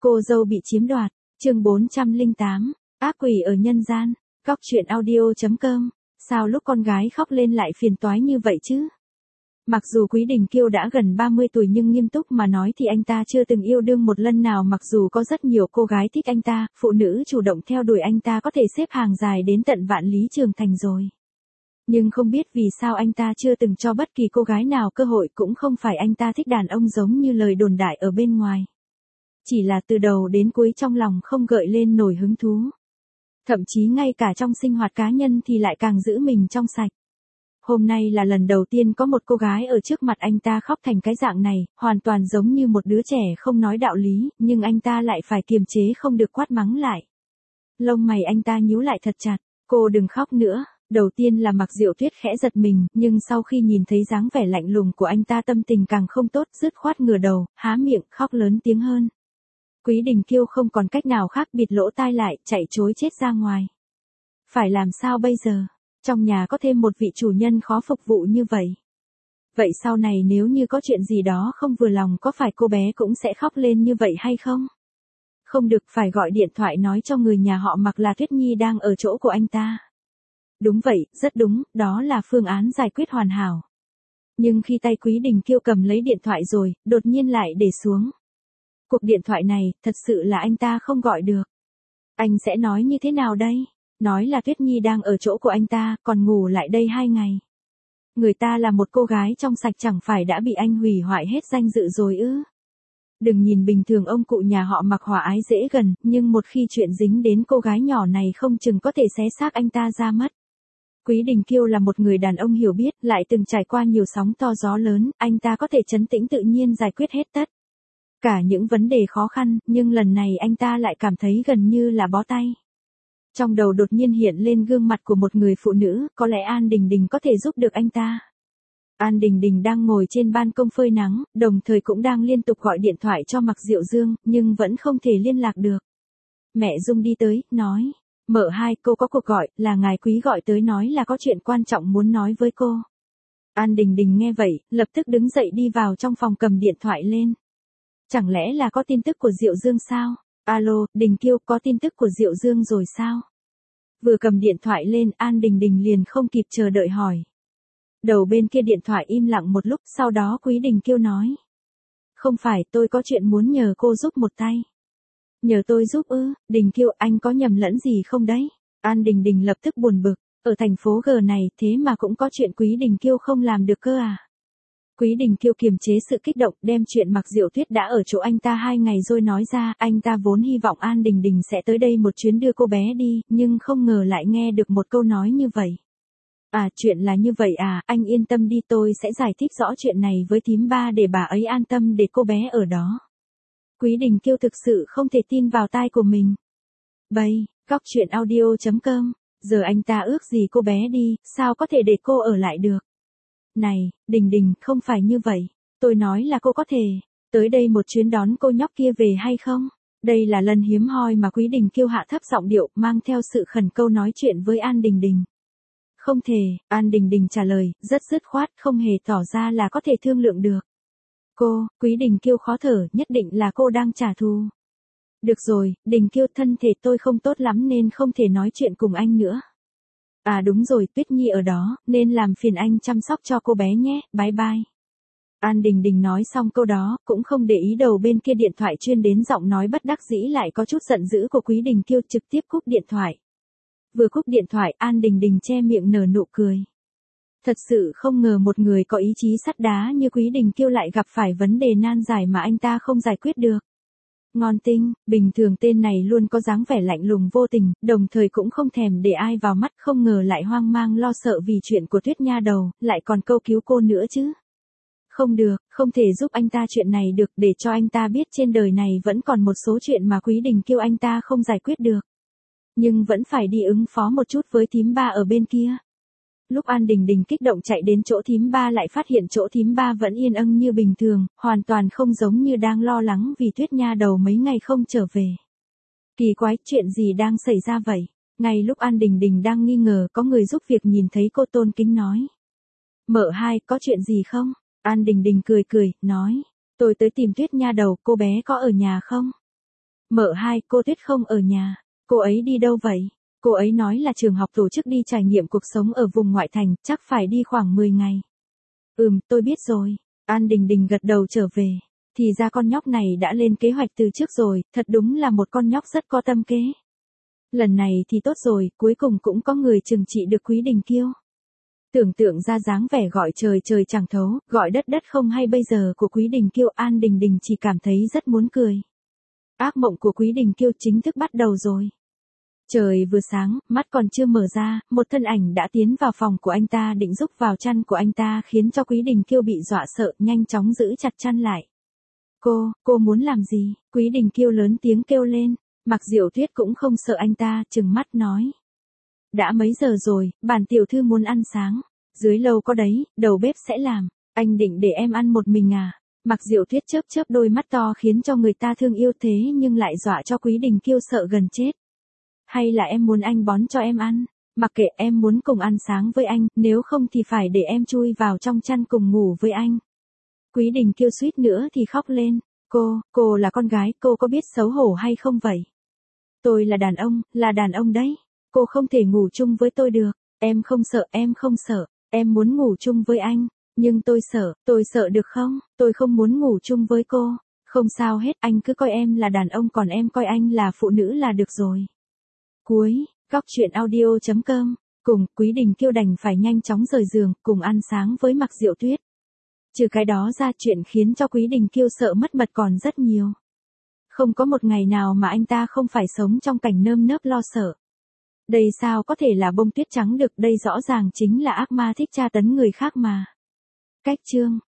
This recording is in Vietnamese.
Cô dâu bị chiếm đoạt, chương 408, ác quỷ ở nhân gian, Cóc truyện audio.com, sao lúc con gái khóc lên lại phiền toái như vậy chứ? Mặc dù Quý Đình Kiêu đã gần 30 tuổi nhưng nghiêm túc mà nói thì anh ta chưa từng yêu đương một lần nào, mặc dù có rất nhiều cô gái thích anh ta, phụ nữ chủ động theo đuổi anh ta có thể xếp hàng dài đến tận Vạn Lý Trường Thành rồi. Nhưng không biết vì sao anh ta chưa từng cho bất kỳ cô gái nào cơ hội, cũng không phải anh ta thích đàn ông giống như lời đồn đại ở bên ngoài. Chỉ là từ đầu đến cuối trong lòng không gợi lên nổi hứng thú. Thậm chí ngay cả trong sinh hoạt cá nhân thì lại càng giữ mình trong sạch. Hôm nay là lần đầu tiên có một cô gái ở trước mặt anh ta khóc thành cái dạng này, hoàn toàn giống như một đứa trẻ không nói đạo lý, nhưng anh ta lại phải kiềm chế không được quát mắng lại. Lông mày anh ta nhíu lại thật chặt, cô đừng khóc nữa. Đầu tiên là Mạc Diệu Tuyết khẽ giật mình, nhưng sau khi nhìn thấy dáng vẻ lạnh lùng của anh ta tâm tình càng không tốt, dứt khoát ngửa đầu, há miệng, khóc lớn tiếng hơn. Quý Đình Kiêu không còn cách nào khác, bịt lỗ tai lại, chạy trối chết ra ngoài. Phải làm sao bây giờ? Trong nhà có thêm một vị chủ nhân khó phục vụ như vậy. Vậy sau này nếu như có chuyện gì đó không vừa lòng, có phải cô bé cũng sẽ khóc lên như vậy hay không? Không được, phải gọi điện thoại nói cho người nhà họ Mạc là Tuyết Nhi đang ở chỗ của anh ta. Đúng vậy, rất đúng, đó là phương án giải quyết hoàn hảo. Nhưng khi tay Quý Đình Kiêu cầm lấy điện thoại rồi, đột nhiên lại để xuống. Cuộc điện thoại này, thật sự là anh ta không gọi được. Anh sẽ nói như thế nào đây? Nói là Tuyết Nhi đang ở chỗ của anh ta, còn ngủ lại đây 2 ngày. Người ta là một cô gái trong sạch, chẳng phải đã bị anh hủy hoại hết danh dự rồi ư? Đừng nhìn bình thường ông cụ nhà họ Mạc hòa ái dễ gần, nhưng một khi chuyện dính đến cô gái nhỏ này không chừng có thể xé xác anh ta ra mất. Quý Đình Kiêu là một người đàn ông hiểu biết, lại từng trải qua nhiều sóng to gió lớn, anh ta có thể trấn tĩnh tự nhiên giải quyết hết tất cả những vấn đề khó khăn, nhưng lần này anh ta lại cảm thấy gần như là bó tay. Trong đầu đột nhiên hiện lên gương mặt của một người phụ nữ, có lẽ An Đình Đình có thể giúp được anh ta. An Đình Đình đang ngồi trên ban công phơi nắng, đồng thời cũng đang liên tục gọi điện thoại cho Mạc Diệu Dương, nhưng vẫn không thể liên lạc được. Mẹ Dung đi tới, nói, Mợ hai, cô có cuộc gọi, là ngài Quý gọi tới nói là có chuyện quan trọng muốn nói với cô. An Đình Đình nghe vậy, lập tức đứng dậy đi vào trong phòng cầm điện thoại lên. Chẳng lẽ là có tin tức của Diệu Dương sao? Alo, Đình Kiêu, có tin tức của Diệu Dương rồi sao? Vừa cầm điện thoại lên, An Đình Đình liền không kịp chờ đợi hỏi. Đầu bên kia điện thoại im lặng một lúc, sau đó Quý Đình Kiêu nói. Không phải, tôi có chuyện muốn nhờ cô giúp một tay. Nhờ tôi giúp ư? Đình Kiêu, anh có nhầm lẫn gì không đấy? An Đình Đình lập tức buồn bực, ở thành phố G này thế mà cũng có chuyện Quý Đình Kiêu không làm được cơ à? Quý Đình Kiêu kiềm chế sự kích động, đem chuyện Mạc Diệu Tuyết đã ở chỗ anh ta 2 ngày rồi nói ra. Anh ta vốn hy vọng An Đình Đình sẽ tới đây một chuyến đưa cô bé đi, nhưng không ngờ lại nghe được một câu nói như vậy. À, chuyện là như vậy à, anh yên tâm đi, tôi sẽ giải thích rõ chuyện này với thím ba để bà ấy an tâm để cô bé ở đó. Quý Đình Kiêu thực sự không thể tin vào tai của mình. Bây, Cóc truyện audio.com, giờ anh ta ước gì cô bé đi, sao có thể để cô ở lại được? Này, Đình Đình, không phải như vậy. Tôi nói là cô có thể tới đây một chuyến đón cô nhóc kia về hay không? Đây là lần hiếm hoi mà Quý Đình Kiêu hạ thấp giọng điệu, mang theo sự khẩn cầu nói chuyện với An Đình Đình. Không thể, An Đình Đình trả lời, rất dứt khoát, không hề tỏ ra là có thể thương lượng được. Cô, Quý Đình Kiêu khó thở, nhất định là cô đang trả thù. Được rồi, Đình Kiêu, thân thể tôi không tốt lắm nên không thể nói chuyện cùng anh nữa. À đúng rồi, Tuyết Nhi ở đó, nên làm phiền anh chăm sóc cho cô bé nhé, bye bye. An Đình Đình nói xong câu đó, cũng không để ý đầu bên kia điện thoại chuyên đến giọng nói bất đắc dĩ lại có chút giận dữ của Quý Đình Kiêu, trực tiếp cúp điện thoại. Vừa cúp điện thoại, An Đình Đình che miệng nở nụ cười. Thật sự không ngờ một người có ý chí sắt đá như Quý Đình Kiêu lại gặp phải vấn đề nan giải mà anh ta không giải quyết được. Ngon tinh, bình thường tên này luôn có dáng vẻ lạnh lùng vô tình, đồng thời cũng không thèm để ai vào mắt, không ngờ lại hoang mang lo sợ vì chuyện của Tuyết Nha đầu, lại còn câu cứu cô nữa chứ. Không được, không thể giúp anh ta chuyện này được, để cho anh ta biết trên đời này vẫn còn một số chuyện mà Quý Đình Kiêu anh ta không giải quyết được. Nhưng vẫn phải đi ứng phó một chút với thím ba ở bên kia. Lúc An Đình Đình kích động chạy đến chỗ thím ba lại phát hiện chỗ thím ba vẫn yên âng như bình thường, hoàn toàn không giống như đang lo lắng vì Tuyết Nha đầu mấy ngày không trở về. Kỳ quái, chuyện gì đang xảy ra vậy? Ngay lúc An Đình Đình đang nghi ngờ, có người giúp việc nhìn thấy cô tôn kính nói. Mợ hai, có chuyện gì không? An Đình Đình cười cười, nói. Tôi tới tìm Tuyết Nha đầu, cô bé có ở nhà không? Mợ hai, cô Tuyết không ở nhà. Cô ấy đi đâu vậy? Cô ấy nói là trường học tổ chức đi trải nghiệm cuộc sống ở vùng ngoại thành, chắc phải đi khoảng 10 ngày. Tôi biết rồi. An Đình Đình gật đầu trở về. Thì ra con nhóc này đã lên kế hoạch từ trước rồi, thật đúng là một con nhóc rất có tâm kế. Lần này thì tốt rồi, cuối cùng cũng có người trừng trị được Quý Đình Kiêu. Tưởng tượng ra dáng vẻ gọi trời trời chẳng thấu, gọi đất đất không hay bây giờ của Quý Đình Kiêu, An Đình Đình chỉ cảm thấy rất muốn cười. Ác mộng của Quý Đình Kiêu chính thức bắt đầu rồi. Trời vừa sáng, mắt còn chưa mở ra, một thân ảnh đã tiến vào phòng của anh ta định rúc vào chăn của anh ta khiến cho Quý Đình Kiêu bị dọa sợ, nhanh chóng giữ chặt chăn lại. Cô muốn làm gì? Quý Đình Kiêu lớn tiếng kêu lên. Mạc Diệu Tuyết cũng không sợ anh ta, trừng mắt nói. Đã mấy giờ rồi, bản tiểu thư muốn ăn sáng. Dưới lầu có đấy, đầu bếp sẽ làm. Anh định để em ăn một mình à? Mạc Diệu Tuyết chớp chớp đôi mắt to khiến cho người ta thương yêu thế nhưng lại dọa cho Quý Đình Kiêu sợ gần chết. Hay là em muốn anh bón cho em ăn? Mặc kệ, em muốn cùng ăn sáng với anh, nếu không thì phải để em chui vào trong chăn cùng ngủ với anh. Quý Đình Kiêu suýt nữa thì khóc lên. Cô là con gái, cô có biết xấu hổ hay không vậy? Tôi là đàn ông đấy. Cô không thể ngủ chung với tôi được. Em không sợ, em muốn ngủ chung với anh. Nhưng tôi sợ được không? Tôi không muốn ngủ chung với cô. Không sao hết, anh cứ coi em là đàn ông còn em coi anh là phụ nữ là được rồi. Cuối, góc truyện audio.com, cùng Quý Đình Kiêu đành phải nhanh chóng rời giường, cùng ăn sáng với Mạc Diệu Tuyết. Trừ cái đó ra chuyện khiến cho Quý Đình Kiêu sợ mất mật còn rất nhiều. Không có một ngày nào mà anh ta không phải sống trong cảnh nơm nớp lo sợ. Đây sao có thể là bông tuyết trắng được, đây rõ ràng chính là ác ma thích tra tấn người khác mà. Cách chương